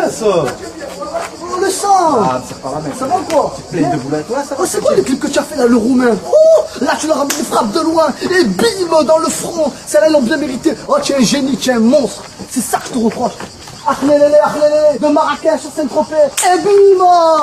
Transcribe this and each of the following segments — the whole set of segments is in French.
bien ça. Oh, le sang. Ah, c'est pas la même. Ça va quoi? C'est plein de boulettes. Ouais, ça va. Oh, c'est quoi le clip que tu as fait là, le roumain? Oh, là tu leur as mis une frappe de loin et bim dans le front. Celle-là, ils l'ont bien mérité. Oh, tu es un génie, tu es un monstre. C'est ça que je te reproche. Akhlélélé, de Marrakech à Saint-Tropez. Et bim.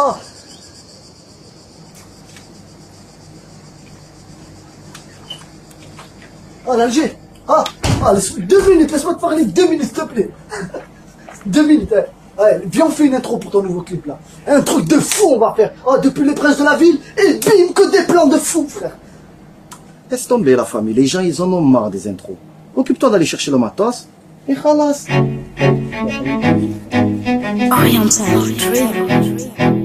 Oh, l'Alger. Ah, 2 minutes, laisse-moi te parler 2 minutes, s'il te plaît. 2 minutes, hein. Ouais, viens, on fait une intro pour ton nouveau clip là. Un truc de fou on va faire. Oh, depuis les princes de la ville, et bim, que des plans de fou, frère. Laisse tomber la famille, les gens ils en ont marre des intros. Occupe-toi d'aller chercher le matos et khalas. Oriental Dream.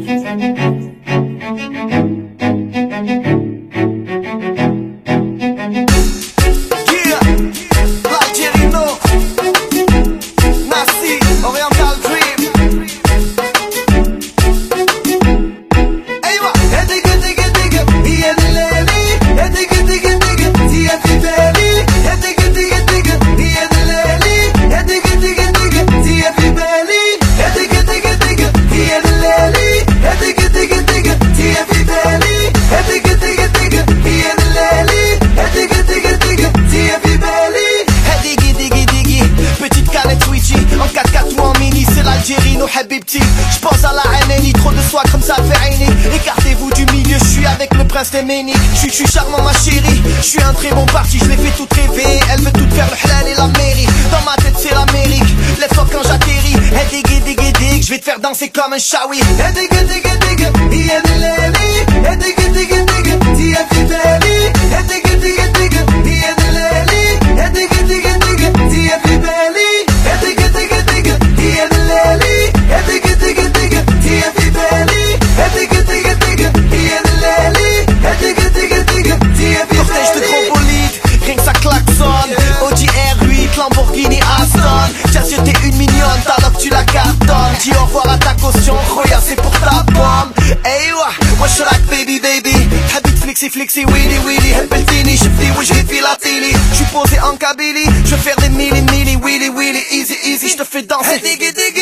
J'pense à la haine, trop de soie comme ça fait aîné. Écartez-vous du milieu, je suis avec le prince des Méniques. Je suis charmant ma chérie, je suis un très bon parti, je les fais toutes rêver. Elle veut tout faire le halal et la mairie. Dans ma tête c'est l'Amérique, lève-toi quand j'atterris. Hey dig dig dig dig, je vais te faire danser comme un shawi. Hey dig dig dig, yeah de l'eli. Hey dig dig dig, tia fideli. Hey dig dig dig, yeah de l'eli. Hey dig dig dig, tia fideli. Hey dig dig dig, yeah de l'eli. Hey dig dig dig, tia fideli. Hey dig dig dig, yeah de l'eli. Hey dig dig dig, tia fideli. Cortège de gros bolides, rien que ça klaxonne. Audi R8, Lamborghini Aston. Tiens, j'étais une mignonne, t'as que tu la cartonnes. Dis au revoir à ta caution, Roya c'est pour ta pomme. Hey wa, wesh like baby baby. Habit flexi flexi, willy willy. Hebeltini, shifty, wajhi fi la tili. J'suis posé en Kabylie, j'veux faire des milli milli, willy willy, easy easy. J'te fais danser, diggy diggy.